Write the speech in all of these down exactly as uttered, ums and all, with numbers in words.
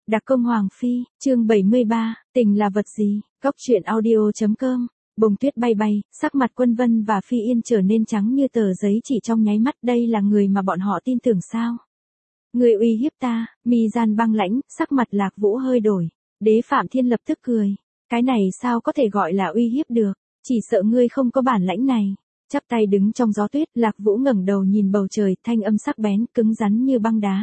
Đặc công Hoàng Phi, chương bảy mươi ba, tình là vật gì, góc truyện audio.com, bông tuyết bay bay, sắc mặt Quân Vân và Phi Yên trở nên trắng như tờ giấy chỉ trong nháy mắt. Đây là người mà bọn họ tin tưởng sao? Người uy hiếp ta, mi gian băng lãnh, sắc mặt Lạc Vũ hơi đổi. Đế Phạm Thiên lập tức cười. Cái này sao có thể gọi là uy hiếp được, chỉ sợ ngươi không có bản lãnh này. Chắp tay đứng trong gió tuyết, Lạc Vũ ngẩng đầu nhìn bầu trời, thanh âm sắc bén, cứng rắn như băng đá.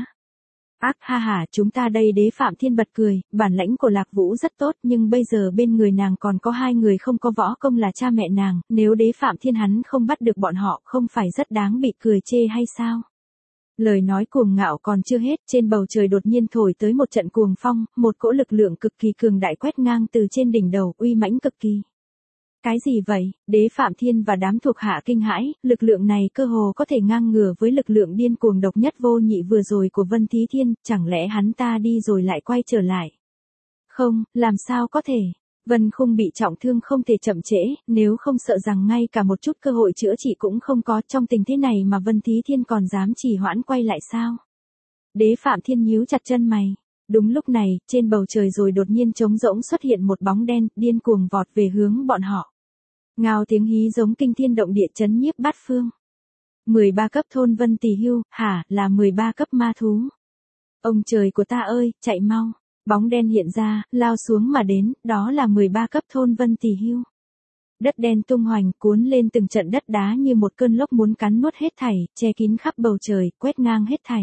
Ác ha hả, chúng ta đây. Đế Phạm Thiên bật cười, bản lãnh của Lạc Vũ rất tốt, nhưng bây giờ bên người nàng còn có hai người không có võ công là cha mẹ nàng, nếu Đế Phạm Thiên hắn không bắt được bọn họ, không phải rất đáng bị cười chê hay sao? Lời nói cuồng ngạo còn chưa hết, trên bầu trời đột nhiên thổi tới một trận cuồng phong, một cỗ lực lượng cực kỳ cường đại quét ngang từ trên đỉnh đầu, uy mãnh cực kỳ. Cái gì vậy? Đế Phạm Thiên và đám thuộc hạ kinh hãi, lực lượng này cơ hồ có thể ngang ngửa với lực lượng điên cuồng độc nhất vô nhị vừa rồi của Vân Thí Thiên, chẳng lẽ hắn ta đi rồi lại quay trở lại? Không, làm sao có thể? Vân Khung bị trọng thương không thể chậm trễ, nếu không sợ rằng ngay cả một chút cơ hội chữa trị cũng không có. Trong tình thế này mà Vân Thí Thiên còn dám trì hoãn quay lại sao? Đế Phạm Thiên nhíu chặt chân mày. Đúng lúc này, trên bầu trời rồi đột nhiên trống rỗng xuất hiện một bóng đen, điên cuồng vọt về hướng bọn họ. Ngao tiếng hí giống kinh thiên động địa chấn nhiếp bát phương. mười ba cấp thôn Vân Tỳ Hưu, hả, là mười ba cấp ma thú. Ông trời của ta ơi, chạy mau. Bóng đen hiện ra, lao xuống mà đến, đó là mười ba cấp thôn Vân Tỳ Hưu. Đất đen tung hoành, cuốn lên từng trận đất đá như một cơn lốc muốn cắn nuốt hết thảy, che kín khắp bầu trời, quét ngang hết thảy.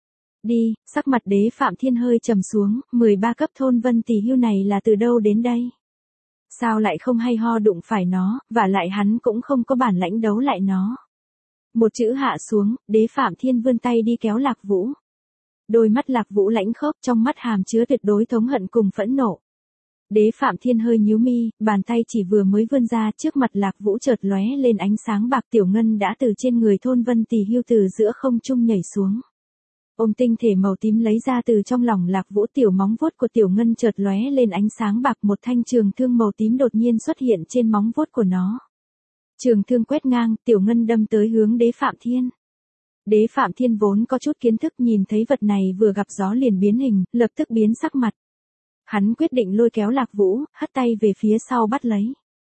Đi, sắc mặt Đế Phạm Thiên hơi trầm xuống, mười ba cấp thôn Vân Tỳ Hưu này là từ đâu đến đây? Sao lại không hay ho đụng phải nó, và lại hắn cũng không có bản lãnh đấu lại nó. Một chữ hạ xuống, Đế Phạm Thiên vươn tay đi kéo Lạc Vũ. Đôi mắt Lạc Vũ lãnh khốc, trong mắt hàm chứa tuyệt đối thống hận cùng phẫn nộ. Đế Phạm Thiên hơi nhíu mi, bàn tay chỉ vừa mới vươn ra, trước mặt Lạc Vũ chợt lóe lên ánh sáng bạc. Tiểu Ngân đã từ trên người thôn Vân Tỳ Hưu từ giữa không trung nhảy xuống. Ôm tinh thể màu tím lấy ra từ trong lòng Lạc Vũ. Tiểu móng vuốt của Tiểu Ngân chợt lóe lên ánh sáng bạc, một thanh trường thương màu tím đột nhiên xuất hiện trên móng vuốt của nó. Trường thương quét ngang, Tiểu Ngân đâm tới hướng Đế Phạm Thiên. Đế Phạm Thiên vốn có chút kiến thức, nhìn thấy vật này vừa gặp gió liền biến hình, lập tức biến sắc mặt. Hắn quyết định lôi kéo Lạc Vũ, hất tay về phía sau bắt lấy.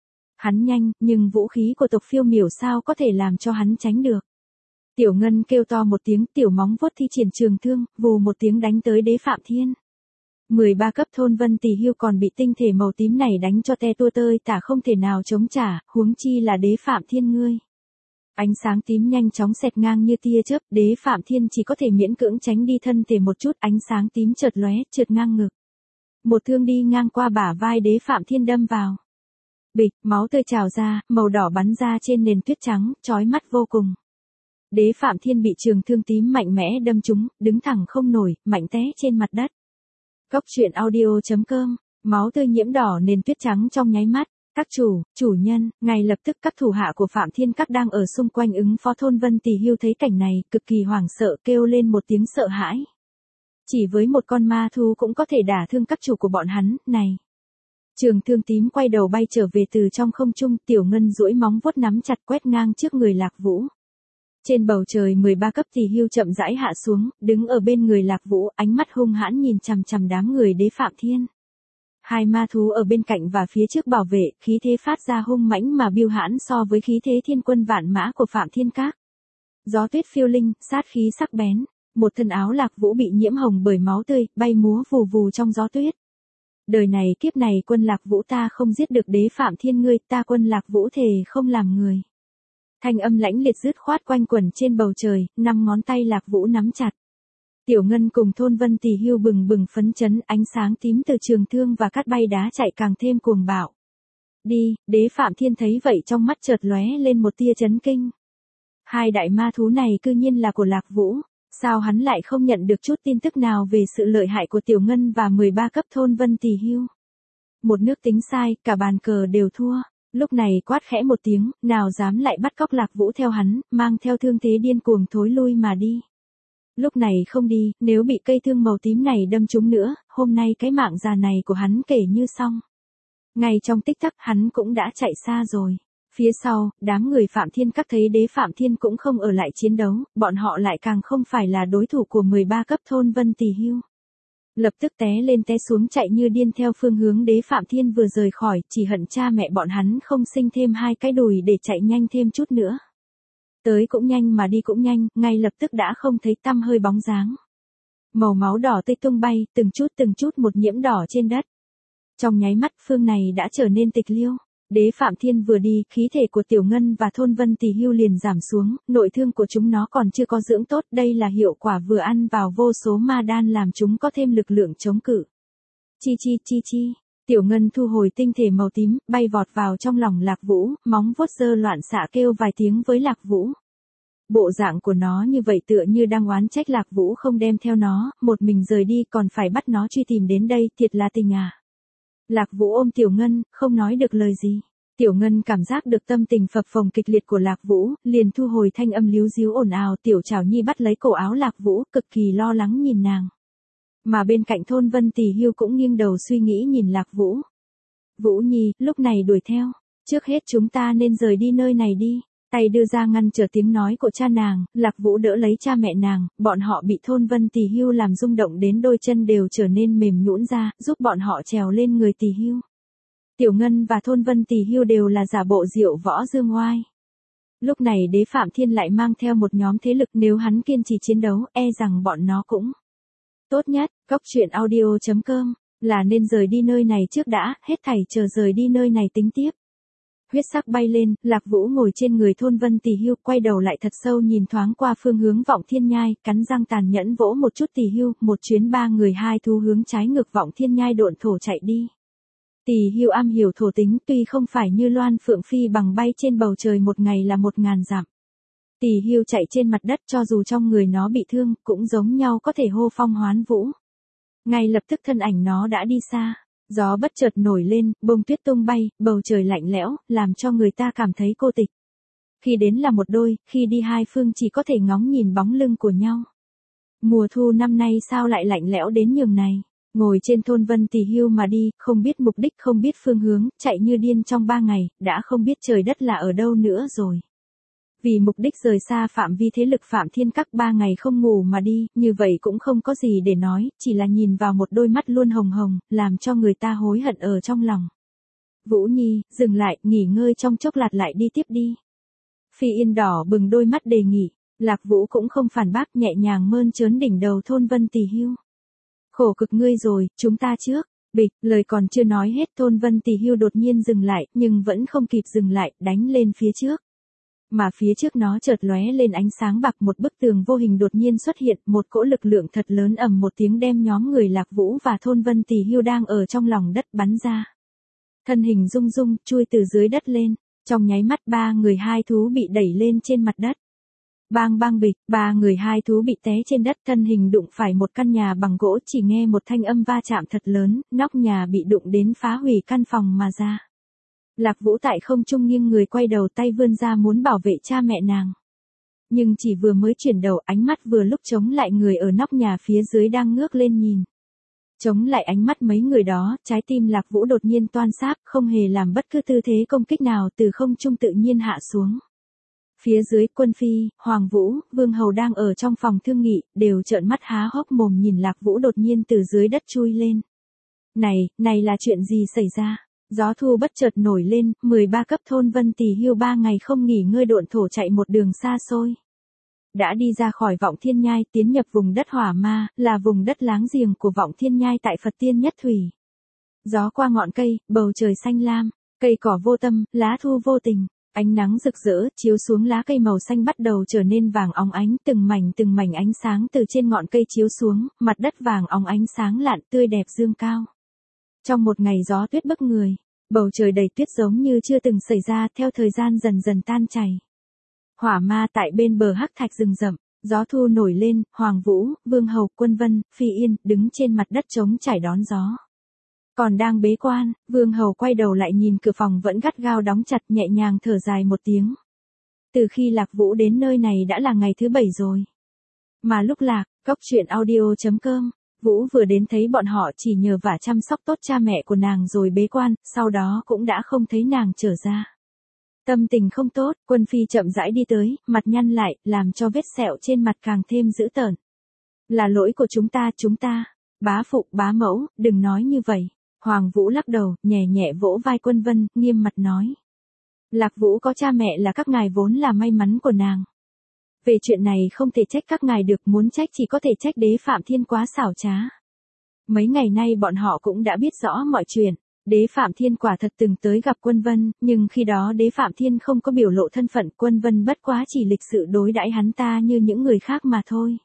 Hắn nhanh, nhưng vũ khí của tộc Phiêu Miểu sao có thể làm cho hắn tránh được. Tiểu Ngân kêu to một tiếng, tiểu móng vuốt thi triển trường thương, vù một tiếng đánh tới Đế Phạm Thiên. mười ba cấp thôn Vân Tỳ Hưu còn bị tinh thể màu tím này đánh cho te tua tơi tả, không thể nào chống trả, huống chi là Đế Phạm Thiên ngươi. Ánh sáng tím nhanh chóng xẹt ngang như tia chớp, Đế Phạm Thiên chỉ có thể miễn cưỡng tránh đi thân thể một chút, ánh sáng tím chợt lóe, trượt ngang ngực. Một thương đi ngang qua bả vai Đế Phạm Thiên đâm vào. Bịch, máu tươi trào ra, màu đỏ bắn ra trên nền tuyết trắng, chói mắt vô cùng. Đế Phạm Thiên bị trường thương tím mạnh mẽ đâm trúng, đứng thẳng không nổi, mạnh té trên mặt đất. Góc truyện audio.com, máu tươi nhiễm đỏ nền tuyết trắng trong nháy mắt. Các chủ, chủ nhân, ngay lập tức các thủ hạ của Phạm Thiên Các đang ở xung quanh ứng phó thôn Vân Tỳ Hưu thấy cảnh này, cực kỳ hoảng sợ, kêu lên một tiếng sợ hãi. Chỉ với một con ma thú cũng có thể đả thương các chủ của bọn hắn, này. Trường thương tím quay đầu bay trở về từ trong không trung, Tiểu Ngân duỗi móng vuốt nắm chặt quét ngang trước người Lạc Vũ. Trên bầu trời mười ba cấp Tỳ Hưu chậm rãi hạ xuống, đứng ở bên người Lạc Vũ, ánh mắt hung hãn nhìn chằm chằm đám người Đế Phạm Thiên. Hai ma thú ở bên cạnh và phía trước bảo vệ, khí thế phát ra hung mãnh mà biêu hãn so với khí thế thiên quân vạn mã của Phạm Thiên Các. Gió tuyết phiêu linh, sát khí sắc bén, một thân áo Lạc Vũ bị nhiễm hồng bởi máu tươi, bay múa vù vù trong gió tuyết. Đời này kiếp này quân Lạc Vũ ta không giết được Đế Phạm Thiên ngươi, ta quân Lạc Vũ thề không làm người. Thanh âm lãnh liệt dứt khoát quanh quẩn trên bầu trời, năm ngón tay Lạc Vũ nắm chặt. Tiểu Ngân cùng thôn Vân Tỳ Hưu bừng bừng phấn chấn, ánh sáng tím từ trường thương và cát bay đá chạy càng thêm cuồng bạo. Đi, Đế Phạm Thiên thấy vậy trong mắt chợt lóe lên một tia chấn kinh. Hai đại ma thú này cư nhiên là của Lạc Vũ, sao hắn lại không nhận được chút tin tức nào về sự lợi hại của Tiểu Ngân và mười ba cấp thôn Vân Tỳ Hưu. Một nước tính sai, cả bàn cờ đều thua. Lúc này quát khẽ một tiếng, nào dám lại bắt cóc Lạc Vũ theo hắn, mang theo thương thế điên cuồng thối lui mà đi. Lúc này không đi, nếu bị cây thương màu tím này đâm trúng nữa, hôm nay cái mạng già này của hắn kể như xong. Ngay trong tích tắc hắn cũng đã chạy xa rồi. Phía sau, đám người Phạm Thiên Các thấy Đế Phạm Thiên cũng không ở lại chiến đấu, bọn họ lại càng không phải là đối thủ của mười ba cấp thôn Vân Tỳ Hưu. Lập tức té lên té xuống chạy như điên theo phương hướng Đế Phạm Thiên vừa rời khỏi, chỉ hận cha mẹ bọn hắn không sinh thêm hai cái đùi để chạy nhanh thêm chút nữa. Tới cũng nhanh mà đi cũng nhanh, ngay lập tức đã không thấy tăm hơi bóng dáng. Màu máu đỏ tươi tung bay, từng chút từng chút một nhiễm đỏ trên đất. Trong nháy mắt phương này đã trở nên tịch liêu. Đế Phạm Thiên vừa đi, khí thể của Tiểu Ngân và Thôn Vân Tỳ Hưu liền giảm xuống, nội thương của chúng nó còn chưa có dưỡng tốt, đây là hiệu quả vừa ăn vào vô số ma đan làm chúng có thêm lực lượng chống cự. Chi chi chi chi, Tiểu Ngân thu hồi tinh thể màu tím, bay vọt vào trong lòng Lạc Vũ, móng vuốt giơ loạn xạ kêu vài tiếng với Lạc Vũ. Bộ dạng của nó như vậy tựa như đang oán trách Lạc Vũ không đem theo nó, một mình rời đi còn phải bắt nó truy tìm đến đây, thiệt là tình à. Lạc Vũ ôm Tiểu Ngân, không nói được lời gì. Tiểu Ngân cảm giác được tâm tình phập phồng kịch liệt của Lạc Vũ, liền thu hồi thanh âm líu díu ồn ào. Tiểu Trảo Nhi bắt lấy cổ áo Lạc Vũ, cực kỳ lo lắng nhìn nàng. Mà bên cạnh Thôn Vân Tỳ Hưu cũng nghiêng đầu suy nghĩ nhìn Lạc Vũ. Vũ Nhi, lúc này đuổi theo. Trước hết chúng ta nên rời đi nơi này đi. Tay đưa ra ngăn trở tiếng nói của cha nàng, Lạc Vũ đỡ lấy cha mẹ nàng, bọn họ bị Thôn Vân Tỳ Hưu làm rung động đến đôi chân đều trở nên mềm nhũn ra, giúp bọn họ trèo lên người Tỳ Hưu. Tiểu Ngân và Thôn Vân Tỳ Hưu đều là giả bộ diệu võ dương oai. Lúc này Đế Phạm Thiên lại mang theo một nhóm thế lực, nếu hắn kiên trì chiến đấu, e rằng bọn nó cũng tốt nhất. Cốc truyện audio chấm com là nên rời đi nơi này trước đã, hết thảy chờ rời đi nơi này tính tiếp. Huyết sắc bay lên, Lạc Vũ ngồi trên người Thôn Vân Tỳ Hưu, quay đầu lại thật sâu nhìn thoáng qua phương hướng Vọng Thiên Nhai, cắn răng tàn nhẫn vỗ một chút Tỳ Hưu, một chuyến ba người hai thú hướng trái ngược Vọng Thiên Nhai độn thổ chạy đi. Tỳ Hưu am hiểu thổ tính, tuy không phải như Loan Phượng phi bằng bay trên bầu trời một ngày là một ngàn dặm. Tỳ Hưu chạy trên mặt đất, cho dù trong người nó bị thương, cũng giống nhau có thể hô phong hoán vũ. Ngay lập tức thân ảnh nó đã đi xa. Gió bất chợt nổi lên, bông tuyết tung bay, bầu trời lạnh lẽo, làm cho người ta cảm thấy cô tịch. Khi đến là một đôi, khi đi hai phương chỉ có thể ngóng nhìn bóng lưng của nhau. Mùa thu năm nay sao lại lạnh lẽo đến nhường này. Ngồi trên Thôn Vân Tỳ Hưu mà đi, không biết mục đích, không biết phương hướng, chạy như điên trong ba ngày, đã không biết trời đất là ở đâu nữa rồi. Vì mục đích rời xa phạm vi thế lực Phạm Thiên Các ba ngày không ngủ mà đi, như vậy cũng không có gì để nói, chỉ là nhìn vào một đôi mắt luôn hồng hồng, làm cho người ta hối hận ở trong lòng. Vũ Nhi, dừng lại, nghỉ ngơi trong chốc lát lại đi tiếp đi. Phi Yên đỏ bừng đôi mắt đề nghị, Lạc Vũ cũng không phản bác, nhẹ nhàng mơn trớn đỉnh đầu Thôn Vân Tỳ Hưu. Khổ cực ngươi rồi, chúng ta trước. Bịch, lời còn chưa nói hết, Thôn Vân Tỳ Hưu đột nhiên dừng lại, nhưng vẫn không kịp dừng lại, đánh lên phía trước. Mà phía trước nó chợt lóe lên ánh sáng bạc, một bức tường vô hình đột nhiên xuất hiện, một cỗ lực lượng thật lớn ầm một tiếng đem nhóm người Lạc Vũ và Thôn Vân Tỳ Hưu đang ở trong lòng đất bắn ra. Thân hình rung rung, chui từ dưới đất lên, trong nháy mắt ba người hai thú bị đẩy lên trên mặt đất. Bang bang bịch, ba người hai thú bị té trên đất, thân hình đụng phải một căn nhà bằng gỗ, chỉ nghe một thanh âm va chạm thật lớn, nóc nhà bị đụng đến phá hủy căn phòng mà ra. Lạc Vũ tại không trung nghiêng người quay đầu, tay vươn ra muốn bảo vệ cha mẹ nàng. Nhưng chỉ vừa mới chuyển đầu, ánh mắt vừa lúc chống lại người ở nóc nhà phía dưới đang ngước lên nhìn. Chống lại ánh mắt mấy người đó, trái tim Lạc Vũ đột nhiên toan sáp, không hề làm bất cứ tư thế công kích nào, từ không trung tự nhiên hạ xuống. Phía dưới, Quân Phi, Hoàng Vũ, Vương Hầu đang ở trong phòng thương nghị, đều trợn mắt há hốc mồm nhìn Lạc Vũ đột nhiên từ dưới đất chui lên. Này, này là chuyện gì xảy ra? Gió thu bất chợt nổi lên, mười ba cấp Thôn Vân Tỳ Hưu ba ngày không nghỉ ngơi độn thổ chạy một đường xa xôi. Đã đi ra khỏi Vọng Thiên Nhai, tiến nhập vùng đất Hỏa Ma, là vùng đất láng giềng của Vọng Thiên Nhai tại Phật Tiên Nhất Thủy. Gió qua ngọn cây, bầu trời xanh lam, cây cỏ vô tâm, lá thu vô tình. Ánh nắng rực rỡ, chiếu xuống lá cây màu xanh bắt đầu trở nên vàng óng ánh, từng mảnh từng mảnh ánh sáng từ trên ngọn cây chiếu xuống, mặt đất vàng óng ánh sáng lạn tươi đẹp dương cao. Trong một ngày gió tuyết bức người, bầu trời đầy tuyết giống như chưa từng xảy ra, theo thời gian dần dần tan chảy. Hỏa Ma tại bên bờ hắc thạch rừng rậm, gió thu nổi lên, Hoàng Vũ, Vương Hầu, Quân Vân, Phi Yên, đứng trên mặt đất trống trải đón gió. Còn đang bế quan, Vương Hầu quay đầu lại nhìn cửa phòng vẫn gắt gao đóng chặt, nhẹ nhàng thở dài một tiếng. Từ khi Lạc Vũ đến nơi này đã là ngày thứ bảy rồi. Mà lúc Lạc, cốc truyện audio chấm com, Vũ vừa đến thấy bọn họ chỉ nhờ vả chăm sóc tốt cha mẹ của nàng rồi bế quan, sau đó cũng đã không thấy nàng trở ra. Tâm tình không tốt, Quân Phi chậm rãi đi tới, mặt nhăn lại, làm cho vết sẹo trên mặt càng thêm dữ tợn. Là lỗi của chúng ta, chúng ta. Bá phụ, bá mẫu, đừng nói như vậy. Hoàng Vũ lắc đầu, nhẹ nhẹ vỗ vai Quân Vân, nghiêm mặt nói. Lạc Vũ có cha mẹ là các ngài vốn là may mắn của nàng. Về chuyện này không thể trách các ngài được, muốn trách chỉ có thể trách Đế Phạm Thiên quá xảo trá. Mấy ngày nay bọn họ cũng đã biết rõ mọi chuyện. Đế Phạm Thiên quả thật từng tới gặp Quân Vân, nhưng khi đó Đế Phạm Thiên không có biểu lộ thân phận, Quân Vân bất quá chỉ lịch sự đối đãi hắn ta như những người khác mà thôi.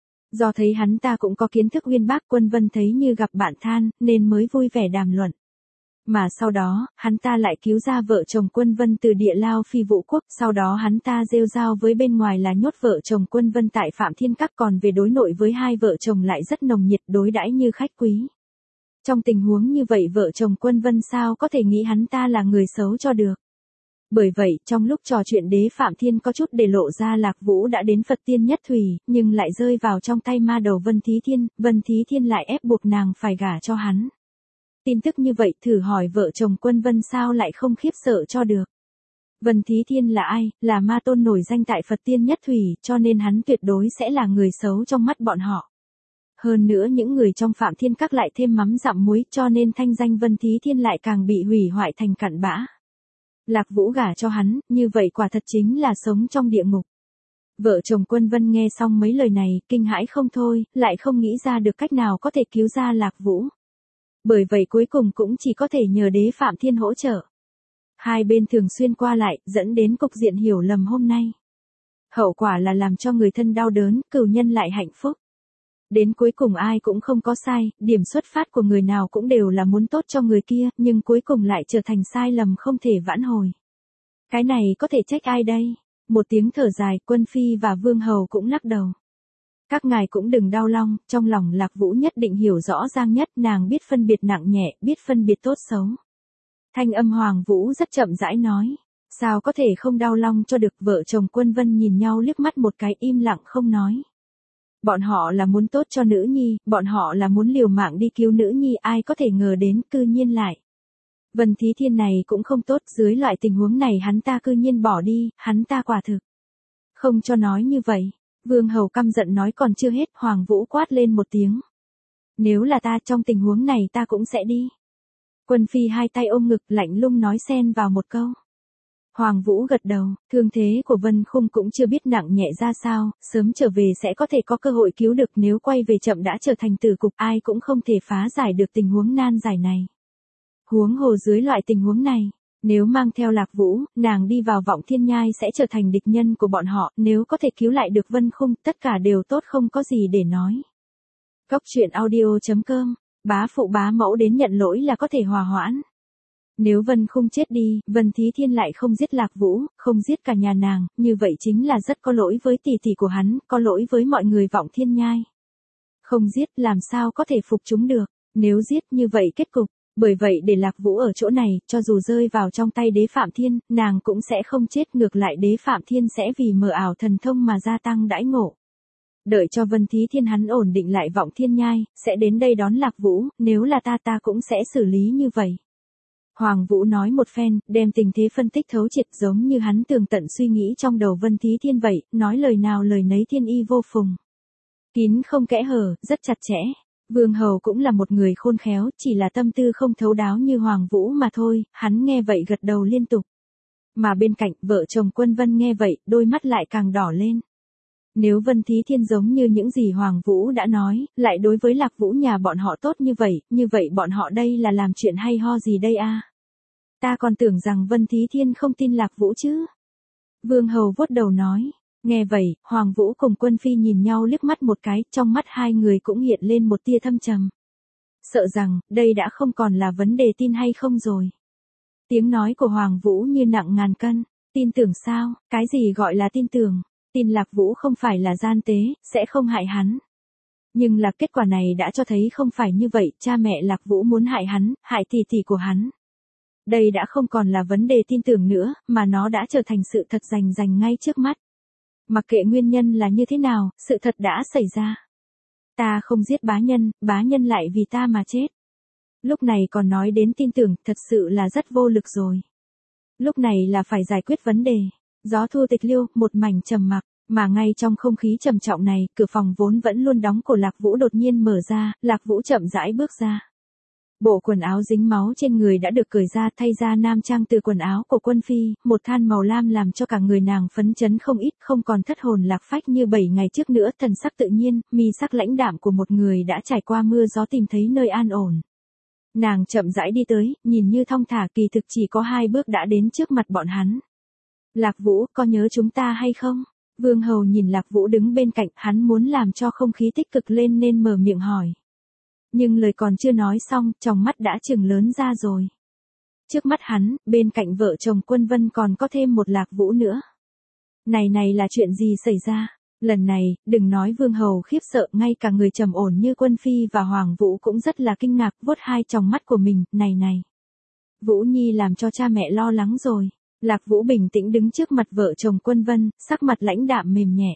Do thấy hắn ta cũng có kiến thức uyên bác, Quân Vân thấy như gặp bạn than, nên mới vui vẻ đàm luận. Mà sau đó, hắn ta lại cứu ra vợ chồng Quân Vân từ địa lao Phi Vũ Quốc, sau đó hắn ta rêu rao với bên ngoài là nhốt vợ chồng Quân Vân tại Phạm Thiên Các, còn về đối nội với hai vợ chồng lại rất nồng nhiệt, đối đãi như khách quý. Trong tình huống như vậy vợ chồng Quân Vân sao có thể nghĩ hắn ta là người xấu cho được. Bởi vậy, trong lúc trò chuyện Đế Phạm Thiên có chút để lộ ra Lạc Vũ đã đến Phật Tiên Nhất Thủy, nhưng lại rơi vào trong tay ma đầu Vân Thí Thiên, Vân Thí Thiên lại ép buộc nàng phải gả cho hắn. Tin tức như vậy thử hỏi vợ chồng Quân Vân sao lại không khiếp sợ cho được. Vân Thí Thiên là ai, là ma tôn nổi danh tại Phật Tiên Nhất Thủy, cho nên hắn tuyệt đối sẽ là người xấu trong mắt bọn họ. Hơn nữa những người trong Phạm Thiên Các lại thêm mắm dặm muối, cho nên thanh danh Vân Thí Thiên lại càng bị hủy hoại thành cặn bã. Lạc Vũ gả cho hắn, như vậy quả thật chính là sống trong địa ngục. Vợ chồng Quân Vân nghe xong mấy lời này, kinh hãi không thôi, lại không nghĩ ra được cách nào có thể cứu ra Lạc Vũ. Bởi vậy cuối cùng cũng chỉ có thể nhờ Đế Phạm Thiên hỗ trợ. Hai bên thường xuyên qua lại, dẫn đến cục diện hiểu lầm hôm nay. Hậu quả là làm cho người thân đau đớn, cừu nhân lại hạnh phúc. Đến cuối cùng ai cũng không có sai, điểm xuất phát của người nào cũng đều là muốn tốt cho người kia, nhưng cuối cùng lại trở thành sai lầm không thể vãn hồi. Cái này có thể trách ai đây? Một tiếng thở dài, Quân Phi và Vương Hầu cũng lắc đầu. Các ngài cũng đừng đau lòng, trong lòng Lạc Vũ nhất định hiểu rõ Giang Nhất, nàng biết phân biệt nặng nhẹ, biết phân biệt tốt xấu. Thanh âm Hoàng Vũ rất chậm rãi nói. Sao có thể không đau lòng cho được, vợ chồng Quân Vân nhìn nhau liếc mắt một cái im lặng không nói. Bọn họ là muốn tốt cho nữ nhi, bọn họ là muốn liều mạng đi cứu nữ nhi, ai có thể ngờ đến cư nhiên lại. Vân Thí Thiên này cũng không tốt, dưới loại tình huống này hắn ta cư nhiên bỏ đi, hắn ta quả thực. Không cho nói như vậy, Vương Hầu căm giận nói còn chưa hết, Hoàng Vũ quát lên một tiếng. Nếu là ta trong tình huống này ta cũng sẽ đi. Quân Phi hai tay ôm ngực lạnh lùng nói xen vào một câu. Hoàng Vũ gật đầu, thương thế của Vân Khung cũng chưa biết nặng nhẹ ra sao, sớm trở về sẽ có thể có cơ hội cứu được, nếu quay về chậm đã trở thành tử cục, ai cũng không thể phá giải được tình huống nan giải này. Huống hồ dưới loại tình huống này, nếu mang theo Lạc Vũ, nàng đi vào Vọng Thiên Nhai sẽ trở thành địch nhân của bọn họ, nếu có thể cứu lại được Vân Khung, tất cả đều tốt không có gì để nói. Cốc truyện audio chấm com, bá phụ bá mẫu đến nhận lỗi là có thể hòa hoãn. Nếu Vân Khung chết đi, Vân Thí Thiên lại không giết Lạc Vũ, không giết cả nhà nàng, như vậy chính là rất có lỗi với tỷ tỷ của hắn, có lỗi với mọi người Vọng Thiên Nhai. Không giết làm sao có thể phục chúng được, nếu giết như vậy kết cục, bởi vậy để Lạc Vũ ở chỗ này, cho dù rơi vào trong tay Đế Phạm Thiên, nàng cũng sẽ không chết, ngược lại Đế Phạm Thiên sẽ vì mờ ảo thần thông mà gia tăng đãi ngộ. Đợi cho Vân Thí Thiên hắn ổn định lại Vọng Thiên Nhai, sẽ đến đây đón Lạc Vũ, nếu là ta ta cũng sẽ xử lý như vậy. Hoàng Vũ nói một phen, đem tình thế phân tích thấu triệt giống như hắn tường tận suy nghĩ trong đầu Vân Thí Thiên vậy, nói lời nào lời nấy thiên y vô phùng. Kín không kẽ hở, rất chặt chẽ. Vương Hầu cũng là một người khôn khéo, chỉ là tâm tư không thấu đáo như Hoàng Vũ mà thôi, hắn nghe vậy gật đầu liên tục. Mà bên cạnh, vợ chồng Quân Vân nghe vậy, đôi mắt lại càng đỏ lên. Nếu Vân Thí Thiên giống như những gì Hoàng Vũ đã nói, lại đối với Lạc Vũ nhà bọn họ tốt như vậy, như vậy bọn họ đây là làm chuyện hay ho gì đây a? Ta còn tưởng rằng Vân Thí Thiên không tin Lạc Vũ chứ. Vương Hầu vuốt đầu nói. Nghe vậy, Hoàng Vũ cùng Quân Phi nhìn nhau liếc mắt một cái, trong mắt hai người cũng hiện lên một tia thâm trầm. Sợ rằng, đây đã không còn là vấn đề tin hay không rồi. Tiếng nói của Hoàng Vũ như nặng ngàn cân. Tin tưởng sao, cái gì gọi là tin tưởng? Tin Lạc Vũ không phải là gian tế, sẽ không hại hắn. Nhưng là kết quả này đã cho thấy không phải như vậy, cha mẹ Lạc Vũ muốn hại hắn, hại tỷ tỷ của hắn. Đây đã không còn là vấn đề tin tưởng nữa, mà nó đã trở thành sự thật rành rành ngay trước mắt. Mặc kệ nguyên nhân là như thế nào, sự thật đã xảy ra. Ta không giết bá nhân, bá nhân lại vì ta mà chết. Lúc này còn nói đến tin tưởng, thật sự là rất vô lực rồi. Lúc này là phải giải quyết vấn đề. Gió thu tịch liêu, một mảnh trầm mặc. Mà ngay trong không khí trầm trọng này, cửa phòng vốn vẫn luôn đóng của Lạc Vũ đột nhiên mở ra, Lạc Vũ chậm rãi bước ra. Bộ quần áo dính máu trên người đã được cởi ra, thay ra nam trang từ quần áo của Quân Phi, một than màu lam làm cho cả người nàng phấn chấn không ít, không còn thất hồn lạc phách như bảy ngày trước nữa, thần sắc tự nhiên, mi sắc lãnh đạm của một người đã trải qua mưa gió tìm thấy nơi an ổn. Nàng chậm rãi đi tới, nhìn như thong thả, kỳ thực chỉ có hai bước đã đến trước mặt bọn hắn. Lạc Vũ, có nhớ chúng ta hay không? Vương Hầu nhìn Lạc Vũ đứng bên cạnh, hắn muốn làm cho không khí tích cực lên nên mở miệng hỏi. Nhưng lời còn chưa nói xong, trong mắt đã trừng lớn ra rồi. Trước mắt hắn, bên cạnh vợ chồng Quân Vân còn có thêm một Lạc Vũ nữa. Này này là chuyện gì xảy ra? Lần này, đừng nói Vương Hầu khiếp sợ, ngay cả người trầm ổn như Quân Phi và Hoàng Vũ cũng rất là kinh ngạc, vuốt hai tròng mắt của mình, này này. Vũ Nhi làm cho cha mẹ lo lắng rồi. Lạc Vũ bình tĩnh đứng trước mặt vợ chồng Quân Vân, sắc mặt lãnh đạm mềm nhẹ.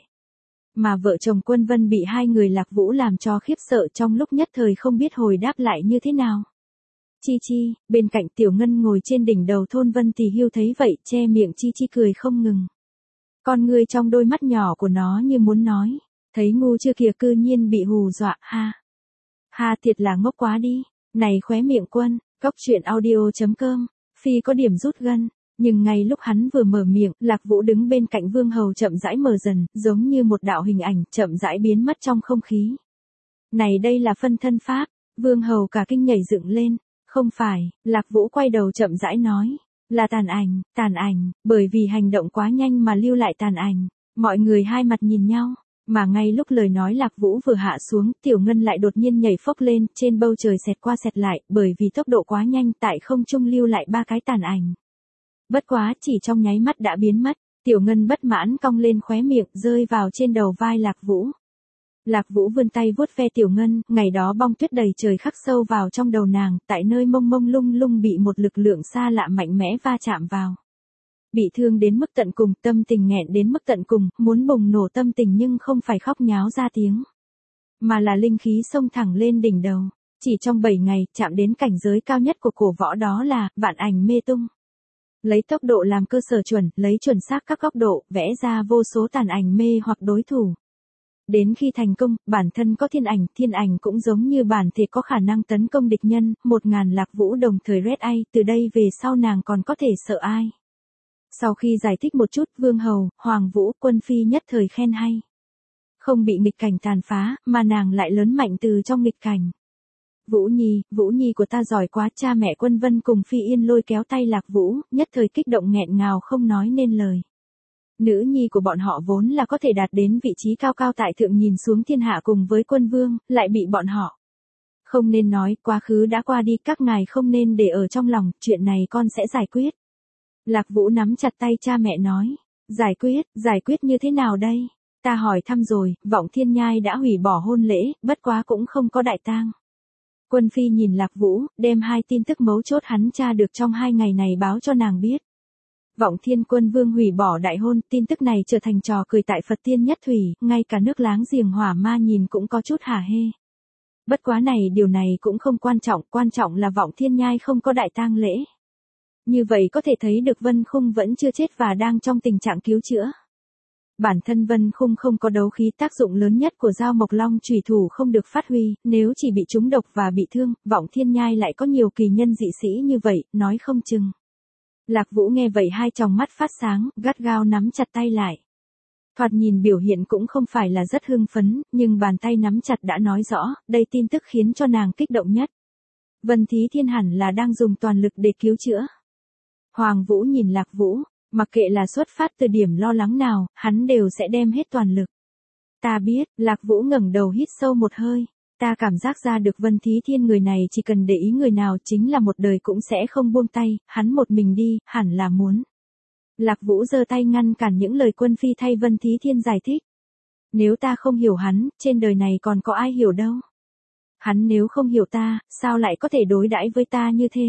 Mà vợ chồng Quân Vân bị hai người Lạc Vũ làm cho khiếp sợ, trong lúc nhất thời không biết hồi đáp lại như thế nào. Chi Chi, bên cạnh Tiểu Ngân ngồi trên đỉnh đầu thôn Vân Tỳ Hưu thấy vậy, che miệng Chi Chi cười không ngừng. Con người trong đôi mắt nhỏ của nó như muốn nói, thấy ngu chưa kìa, cư nhiên bị hù dọa, ha. Ha, thiệt là ngốc quá đi. Này khóe miệng Quân, cóc truyện audio chấm com, Phi có điểm rút gân. Nhưng ngay lúc hắn vừa mở miệng, Lạc Vũ đứng bên cạnh Vương Hầu chậm rãi mờ dần, giống như một đạo hình ảnh, chậm rãi biến mất trong không khí. Này đây là phân thân pháp, Vương Hầu cả kinh nhảy dựng lên. Không phải, Lạc Vũ quay đầu chậm rãi nói, là tàn ảnh, tàn ảnh, bởi vì hành động quá nhanh mà lưu lại tàn ảnh. Mọi người hai mặt nhìn nhau, mà ngay lúc lời nói Lạc Vũ vừa hạ xuống, Tiểu Ngân lại đột nhiên nhảy phốc lên, trên bầu trời xẹt qua xẹt lại, bởi vì tốc độ quá nhanh, tại không trung lưu lại ba cái tàn ảnh. Bất quá, chỉ trong nháy mắt đã biến mất, Tiểu Ngân bất mãn cong lên khóe miệng, rơi vào trên đầu vai Lạc Vũ. Lạc Vũ vươn tay vuốt ve Tiểu Ngân, ngày đó bong tuyết đầy trời khắc sâu vào trong đầu nàng, tại nơi mông mông lung lung bị một lực lượng xa lạ mạnh mẽ va chạm vào. Bị thương đến mức tận cùng, tâm tình nghẹn đến mức tận cùng, muốn bùng nổ tâm tình nhưng không phải khóc nháo ra tiếng. Mà là linh khí xông thẳng lên đỉnh đầu. Chỉ trong bảy ngày, chạm đến cảnh giới cao nhất của cổ võ, đó là vạn ảnh mê tung. Lấy tốc độ làm cơ sở chuẩn, lấy chuẩn xác các góc độ, vẽ ra vô số tàn ảnh mê hoặc đối thủ. Đến khi thành công, bản thân có thiên ảnh, thiên ảnh cũng giống như bản thể có khả năng tấn công địch nhân, một ngàn Lạc Vũ đồng thời red ai, từ đây về sau nàng còn có thể sợ ai. Sau khi giải thích một chút, Vương Hầu, Hoàng Vũ, Quân Phi nhất thời khen hay. Không bị nghịch cảnh tàn phá, mà nàng lại lớn mạnh từ trong nghịch cảnh. Vũ Nhi, Vũ Nhi của ta giỏi quá, cha mẹ Quân Vân cùng Phi Yên lôi kéo tay Lạc Vũ, nhất thời kích động nghẹn ngào không nói nên lời. Nữ nhi của bọn họ vốn là có thể đạt đến vị trí cao cao tại thượng nhìn xuống thiên hạ cùng với quân vương, lại bị bọn họ. Không nên nói, quá khứ đã qua đi, các ngài không nên để ở trong lòng, chuyện này con sẽ giải quyết. Lạc Vũ nắm chặt tay cha mẹ nói, giải quyết, giải quyết như thế nào đây? Ta hỏi thăm rồi, Vọng Thiên Nhai đã hủy bỏ hôn lễ, bất quá cũng không có đại tang. Quân Phi nhìn Lạc Vũ, đem hai tin tức mấu chốt hắn tra được trong hai ngày này báo cho nàng biết. Vọng Thiên Quân Vương hủy bỏ đại hôn, tin tức này trở thành trò cười tại Phật Tiên Nhất Thủy, ngay cả nước láng giềng Hỏa Ma nhìn cũng có chút hả hê. Bất quá này điều này cũng không quan trọng, quan trọng là Vọng Thiên Nhai không có đại tang lễ. Như vậy có thể thấy được Vân Khung vẫn chưa chết và đang trong tình trạng cứu chữa. Bản thân Vân Khung không có đấu khí, tác dụng lớn nhất của dao Mộc Long chủy thủ không được phát huy, nếu chỉ bị trúng độc và bị thương, Vọng Thiên Nhai lại có nhiều kỳ nhân dị sĩ như vậy, nói không chừng. Lạc Vũ nghe vậy hai tròng mắt phát sáng, gắt gao nắm chặt tay lại. Thoạt nhìn biểu hiện cũng không phải là rất hưng phấn, nhưng bàn tay nắm chặt đã nói rõ, đây tin tức khiến cho nàng kích động nhất. Vân Thí Thiên hẳn là đang dùng toàn lực để cứu chữa. Hoàng Vũ nhìn Lạc Vũ, mặc kệ là xuất phát từ điểm lo lắng nào, hắn đều sẽ đem hết toàn lực. Ta biết, Lạc Vũ ngẩng đầu hít sâu một hơi. Ta cảm giác ra được Vân Thí Thiên người này chỉ cần để ý người nào chính là một đời cũng sẽ không buông tay, hắn một mình đi, hẳn là muốn. Lạc Vũ giơ tay ngăn cản những lời Quân Phi thay Vân Thí Thiên giải thích. Nếu ta không hiểu hắn, trên đời này còn có ai hiểu đâu. Hắn nếu không hiểu ta, sao lại có thể đối đãi với ta như thế?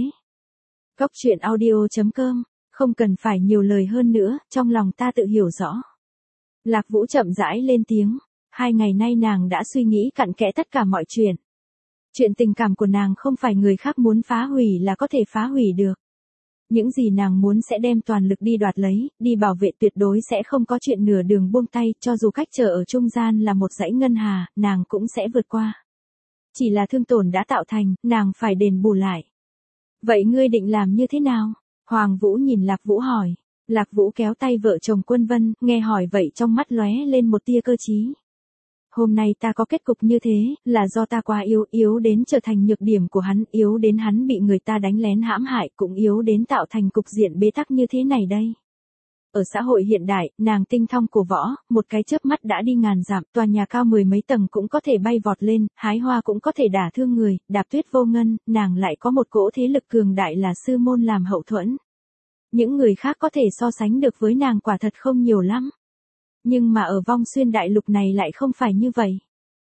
Cóc truyện audio chấm com, không cần phải nhiều lời hơn nữa, trong lòng ta tự hiểu rõ. Lạc Vũ chậm rãi lên tiếng. Hai ngày nay nàng đã suy nghĩ cặn kẽ tất cả mọi chuyện. Chuyện tình cảm của nàng không phải người khác muốn phá hủy là có thể phá hủy được. Những gì nàng muốn sẽ đem toàn lực đi đoạt lấy, đi bảo vệ, tuyệt đối sẽ không có chuyện nửa đường buông tay, cho dù cách trở ở trung gian là một dãy ngân hà, nàng cũng sẽ vượt qua. Chỉ là thương tổn đã tạo thành, nàng phải đền bù lại. Vậy ngươi định làm như thế nào? Hoàng Vũ nhìn Lạc Vũ hỏi. Lạc Vũ kéo tay vợ chồng Quân Vân, nghe hỏi vậy trong mắt lóe lên một tia cơ trí. Hôm nay ta có kết cục như thế, là do ta quá yếu, yếu đến trở thành nhược điểm của hắn, yếu đến hắn bị người ta đánh lén hãm hại, cũng yếu đến tạo thành cục diện bế tắc như thế này đây. Ở xã hội hiện đại, nàng tinh thông cổ võ, một cái chớp mắt đã đi ngàn dặm, tòa nhà cao mười mấy tầng cũng có thể bay vọt lên, hái hoa cũng có thể đả thương người, đạp tuyết vô ngân, nàng lại có một cỗ thế lực cường đại là sư môn làm hậu thuẫn. Những người khác có thể so sánh được với nàng quả thật không nhiều lắm. Nhưng mà ở Vong Xuyên đại lục này lại không phải như vậy.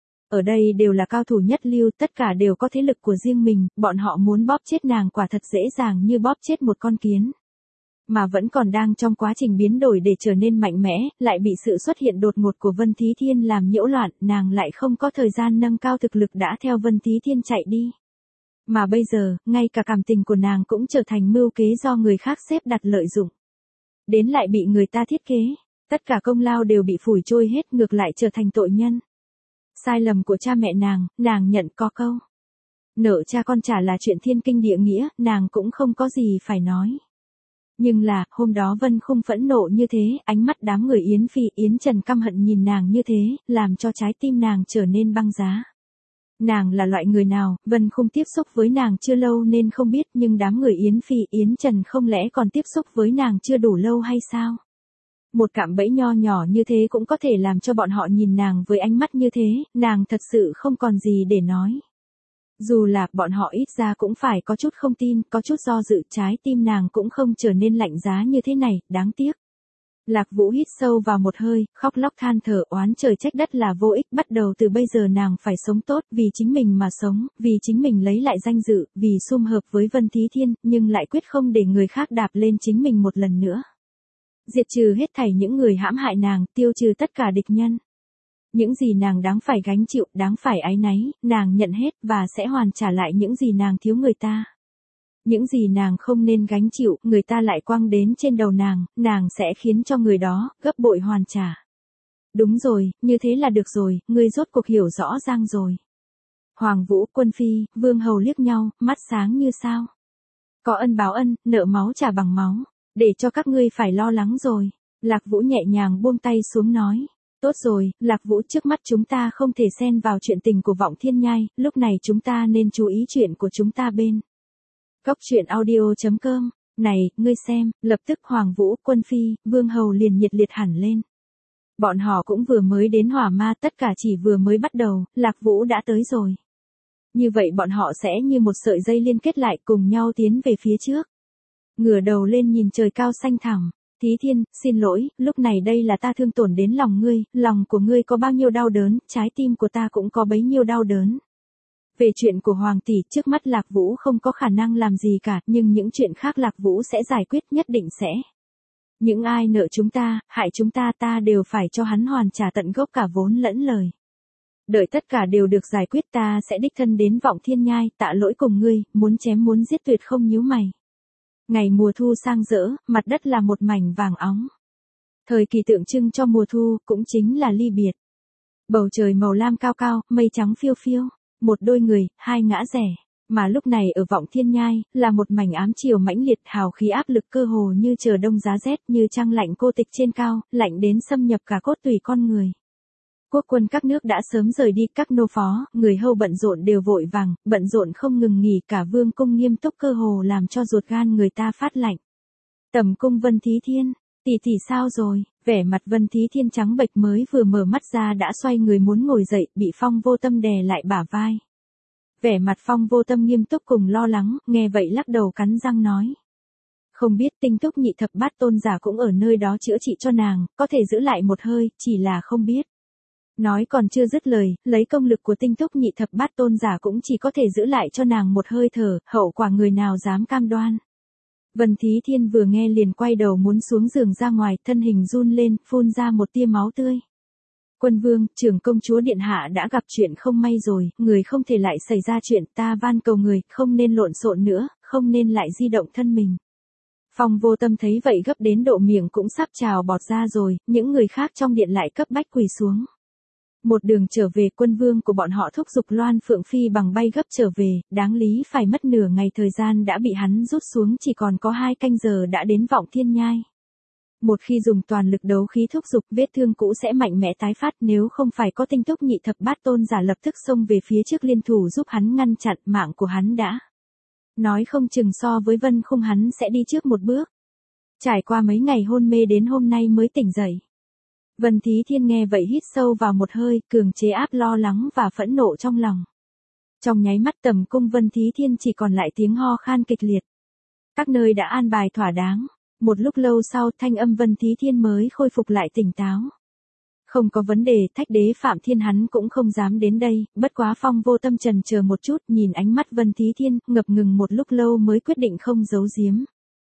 Ở đây đều là cao thủ nhất lưu, tất cả đều có thế lực của riêng mình, bọn họ muốn bóp chết nàng quả thật dễ dàng như bóp chết một con kiến. Mà vẫn còn đang trong quá trình biến đổi để trở nên mạnh mẽ, lại bị sự xuất hiện đột ngột của Vân Thí Thiên làm nhiễu loạn, nàng lại không có thời gian nâng cao thực lực đã theo Vân Thí Thiên chạy đi. Mà bây giờ, ngay cả cảm tình của nàng cũng trở thành mưu kế do người khác xếp đặt lợi dụng. Đến lại bị người ta thiết kế, tất cả công lao đều bị phủi trôi hết, ngược lại trở thành tội nhân. Sai lầm của cha mẹ nàng, nàng nhận có câu. Nợ cha con trả là chuyện thiên kinh địa nghĩa, nàng cũng không có gì phải nói. Nhưng là, hôm đó Vân Khung phẫn nộ như thế, ánh mắt đám người Yến Phi, Yến Trần căm hận nhìn nàng như thế, làm cho trái tim nàng trở nên băng giá. Nàng là loại người nào, Vân Khung tiếp xúc với nàng chưa lâu nên không biết, nhưng đám người Yến Phi, Yến Trần không lẽ còn tiếp xúc với nàng chưa đủ lâu hay sao? Một cạm bẫy nho nhỏ như thế cũng có thể làm cho bọn họ nhìn nàng với ánh mắt như thế, nàng thật sự không còn gì để nói. Dù là bọn họ ít ra cũng phải có chút không tin, có chút do dự, trái tim nàng cũng không trở nên lạnh giá như thế này, đáng tiếc. Lạc Vũ hít sâu vào một hơi, khóc lóc than thở, oán trời trách đất là vô ích, bắt đầu từ bây giờ nàng phải sống tốt, vì chính mình mà sống, vì chính mình lấy lại danh dự, vì sum hợp với Vân Thí Thiên, nhưng lại quyết không để người khác đạp lên chính mình một lần nữa. Diệt trừ hết thảy những người hãm hại nàng, tiêu trừ tất cả địch nhân. Những gì nàng đáng phải gánh chịu, đáng phải áy náy, nàng nhận hết và sẽ hoàn trả lại những gì nàng thiếu người ta. Những gì nàng không nên gánh chịu, người ta lại quăng đến trên đầu nàng, nàng sẽ khiến cho người đó gấp bội hoàn trả. Đúng rồi, như thế là được rồi, ngươi rốt cuộc hiểu rõ ràng rồi. Hoàng Vũ, Quân Phi, Vương Hầu liếc nhau, mắt sáng như sao. Có ân báo ân, nợ máu trả bằng máu, để cho các ngươi phải lo lắng rồi. Lạc Vũ nhẹ nhàng buông tay xuống nói. Tốt rồi, Lạc Vũ, trước mắt chúng ta không thể xen vào chuyện tình của Vọng Thiên Nhai, lúc này chúng ta nên chú ý chuyện của chúng ta bên. Cốc truyện audio chấm com, này, ngươi xem, lập tức Hoàng Vũ, Quân Phi, Vương Hầu liền nhiệt liệt hẳn lên. Bọn họ cũng vừa mới đến Hỏa Ma, tất cả chỉ vừa mới bắt đầu, Lạc Vũ đã tới rồi. Như vậy bọn họ sẽ như một sợi dây liên kết lại cùng nhau tiến về phía trước. Ngửa đầu lên nhìn trời cao xanh thẳm. Thí Thiên, xin lỗi, lúc này đây là ta thương tổn đến lòng ngươi, lòng của ngươi có bao nhiêu đau đớn, trái tim của ta cũng có bấy nhiêu đau đớn. Về chuyện của Hoàng tỷ, trước mắt Lạc Vũ không có khả năng làm gì cả, nhưng những chuyện khác Lạc Vũ sẽ giải quyết, nhất định sẽ. Những ai nợ chúng ta, hại chúng ta, ta đều phải cho hắn hoàn trả tận gốc cả vốn lẫn lời. Đợi tất cả đều được giải quyết, ta sẽ đích thân đến Vọng Thiên Nhai, tạ lỗi cùng ngươi, muốn chém muốn giết tuyệt không nhíu mày. Ngày mùa thu sang rỡ, mặt đất là một mảnh vàng óng. Thời kỳ tượng trưng cho mùa thu, cũng chính là ly biệt. Bầu trời màu lam cao cao, mây trắng phiêu phiêu, một đôi người, hai ngã rẽ. Mà lúc này ở Vọng Thiên Nhai, là một mảnh ám chiều mãnh liệt, hào khí áp lực cơ hồ như chờ đông giá rét, như trăng lạnh cô tịch trên cao, lạnh đến xâm nhập cả cốt tủy con người. Quốc quân các nước đã sớm rời đi, các nô phó, người hầu bận rộn đều vội vàng, bận rộn không ngừng nghỉ, cả vương cung nghiêm túc cơ hồ làm cho ruột gan người ta phát lạnh. Tầm cung Vân Thí Thiên, tỷ tỷ sao rồi? Vẻ mặt Vân Thí Thiên trắng bệch, mới vừa mở mắt ra đã xoay người muốn ngồi dậy, bị Phong Vô Tâm đè lại bả vai. Vẻ mặt Phong Vô Tâm nghiêm túc cùng lo lắng, nghe vậy lắc đầu cắn răng nói. Không biết Tinh Túc Nhị Thập Bát Tôn giả cũng ở nơi đó chữa trị cho nàng, có thể giữ lại một hơi, chỉ là không biết. Nói còn chưa dứt lời, lấy công lực của Tinh Túc Nhị Thập Bát Tôn giả cũng chỉ có thể giữ lại cho nàng một hơi thở, hậu quả người nào dám cam đoan. Vân Thí Thiên vừa nghe liền quay đầu muốn xuống giường ra ngoài, thân hình run lên, phun ra một tia máu tươi. Quân vương, trưởng công chúa điện hạ đã gặp chuyện không may rồi, người không thể lại xảy ra chuyện, ta van cầu người, không nên lộn xộn nữa, không nên lại di động thân mình. Phong Vô Tâm thấy vậy gấp đến độ miệng cũng sắp trào bọt ra rồi, những người khác trong điện lại cấp bách quỳ xuống. Một đường trở về, quân vương của bọn họ thúc giục Loan Phượng Phi bằng bay gấp trở về, đáng lý phải mất nửa ngày thời gian đã bị hắn rút xuống, chỉ còn có hai canh giờ đã đến Vọng Thiên Nhai. Một khi dùng toàn lực đấu khí thúc giục, vết thương cũ sẽ mạnh mẽ tái phát, nếu không phải có Tinh Túc Nhị Thập Bát Tôn giả lập tức xông về phía trước liên thủ giúp hắn ngăn chặn, mạng của hắn đã. Nói không chừng so với Vân Khung hắn sẽ đi trước một bước. Trải qua mấy ngày hôn mê đến hôm nay mới tỉnh dậy. Vân Thí Thiên nghe vậy hít sâu vào một hơi, cường chế áp lo lắng và phẫn nộ trong lòng. Trong nháy mắt tầm cung Vân Thí Thiên chỉ còn lại tiếng ho khan kịch liệt. Các nơi đã an bài thỏa đáng. Một lúc lâu sau, thanh âm Vân Thí Thiên mới khôi phục lại tỉnh táo. Không có vấn đề, Thách Đế Phạm Thiên hắn cũng không dám đến đây, bất quá Phong Vô Tâm chần chờ một chút, nhìn ánh mắt Vân Thí Thiên, ngập ngừng một lúc lâu mới quyết định không giấu giếm.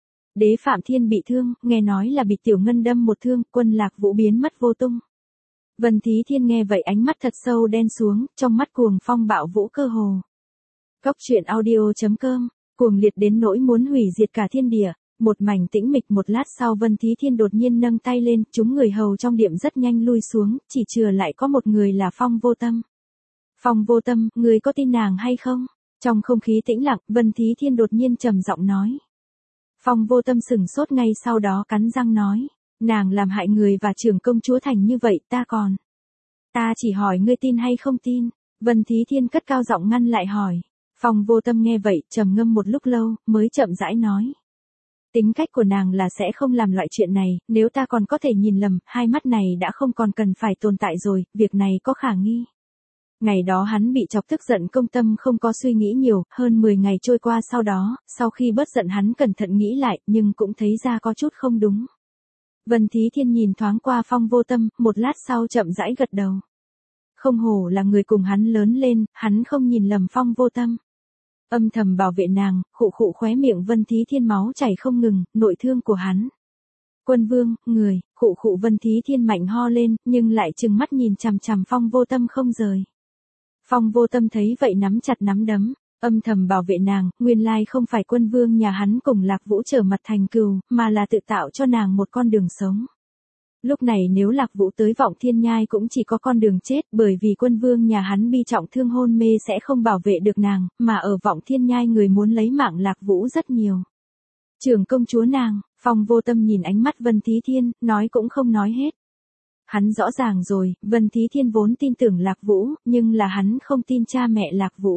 Đế Phạm Thiên bị thương, nghe nói là bị Tiểu Ngân đâm một thương, Quân Lạc Vũ biến mất vô tung. Vân Thí Thiên nghe vậy ánh mắt thật sâu đen xuống, trong mắt cuồng phong bạo vũ cơ hồ. Góc truyện audio chấm com, cuồng liệt đến nỗi muốn hủy diệt cả thiên địa. Một mảnh tĩnh mịch, một lát sau Vân Thí Thiên đột nhiên nâng tay lên, chúng người hầu trong điện rất nhanh lui xuống, chỉ chừa lại có một người là Phong Vô Tâm. Phong Vô Tâm, người có tin nàng hay không? Trong không khí tĩnh lặng, Vân Thí Thiên đột nhiên trầm giọng nói. Phong Vô Tâm sừng sốt, ngay sau đó cắn răng nói, nàng làm hại người và trưởng công chúa thành như vậy, ta còn. Ta chỉ hỏi ngươi tin hay không tin? Vân Thí Thiên cất cao giọng ngăn lại hỏi. Phong Vô Tâm nghe vậy, trầm ngâm một lúc lâu, mới chậm rãi nói. Tính cách của nàng là sẽ không làm loại chuyện này, nếu ta còn có thể nhìn lầm, hai mắt này đã không còn cần phải tồn tại rồi, việc này có khả nghi. Ngày đó hắn bị chọc tức giận, công tâm không có suy nghĩ nhiều, hơn mười ngày trôi qua sau đó, sau khi bớt giận hắn cẩn thận nghĩ lại, nhưng cũng thấy ra có chút không đúng. Vân Thí Thiên nhìn thoáng qua Phong Vô Tâm, một lát sau chậm rãi gật đầu. Không hổ là người cùng hắn lớn lên, hắn không nhìn lầm Phong Vô Tâm. Âm thầm bảo vệ nàng, khụ khụ khóe miệng Vân Thí Thiên máu chảy không ngừng, nội thương của hắn. Quân vương, người, khụ khụ Vân Thí Thiên mạnh ho lên, nhưng lại trừng mắt nhìn chằm chằm Phong Vô Tâm không rời. Phong Vô Tâm thấy vậy nắm chặt nắm đấm, âm thầm bảo vệ nàng, nguyên lai không phải quân vương nhà hắn cùng Lạc Vũ trở mặt thành cừu, mà là tự tạo cho nàng một con đường sống. Lúc này nếu Lạc Vũ tới Vọng Thiên Nhai cũng chỉ có con đường chết, bởi vì quân vương nhà hắn bi trọng thương hôn mê sẽ không bảo vệ được nàng, mà ở Vọng Thiên Nhai người muốn lấy mạng Lạc Vũ rất nhiều. Trưởng công chúa nàng, Phong Vô Tâm nhìn ánh mắt Vân Thí Thiên, nói cũng không nói hết. Hắn rõ ràng rồi, Vân Thí Thiên vốn tin tưởng Lạc Vũ, nhưng là hắn không tin cha mẹ Lạc Vũ.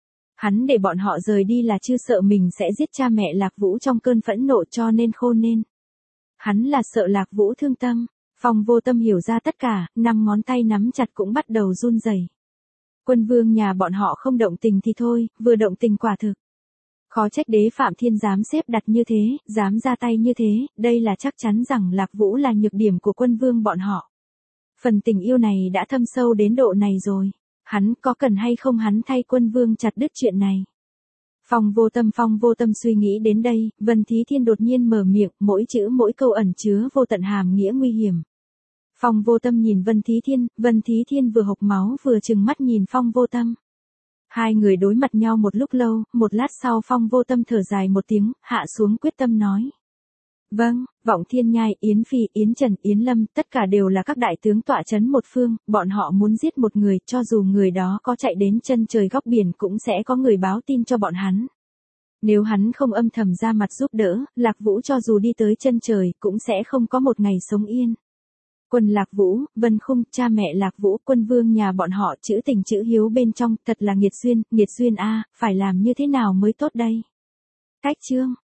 Hắn để bọn họ rời đi là chưa sợ mình sẽ giết cha mẹ Lạc Vũ trong cơn phẫn nộ, cho nên khôn nên. Hắn là sợ Lạc Vũ thương tâm. Phong Vô Tâm hiểu ra tất cả, năm ngón tay nắm chặt cũng bắt đầu run rẩy. Quân vương nhà bọn họ không động tình thì thôi, vừa động tình quả thực. Khó trách Đế Phạm Thiên dám xếp đặt như thế, dám ra tay như thế, đây là chắc chắn rằng Lạc Vũ là nhược điểm của quân vương bọn họ. Phần tình yêu này đã thâm sâu đến độ này rồi. Hắn có cần hay không hắn thay quân vương chặt đứt chuyện này. Phong Vô Tâm Phong Vô Tâm suy nghĩ đến đây, Vân Thí Thiên đột nhiên mở miệng, mỗi chữ mỗi câu ẩn chứa vô tận hàm nghĩa nguy hiểm. Phong Vô Tâm nhìn Vân Thí Thiên, Vân Thí Thiên vừa hộc máu vừa trừng mắt nhìn Phong Vô Tâm. Hai người đối mặt nhau một lúc lâu, một lát sau Phong Vô Tâm thở dài một tiếng, hạ xuống quyết tâm nói. Vâng, Vọng Thiên Nhai, Yến Phi, Yến Trần, Yến Lâm, tất cả đều là các đại tướng tọa chấn một phương, bọn họ muốn giết một người, cho dù người đó có chạy đến chân trời góc biển cũng sẽ có người báo tin cho bọn hắn. Nếu hắn không âm thầm ra mặt giúp đỡ, Lạc Vũ cho dù đi tới chân trời, cũng sẽ không có một ngày sống yên. Quân Lạc Vũ, Vân Khung, cha mẹ Lạc Vũ, quân vương nhà bọn họ, chữ tình chữ hiếu bên trong, thật là nghiệt duyên, nghiệt duyên a, phải làm như thế nào mới tốt đây? Cách chương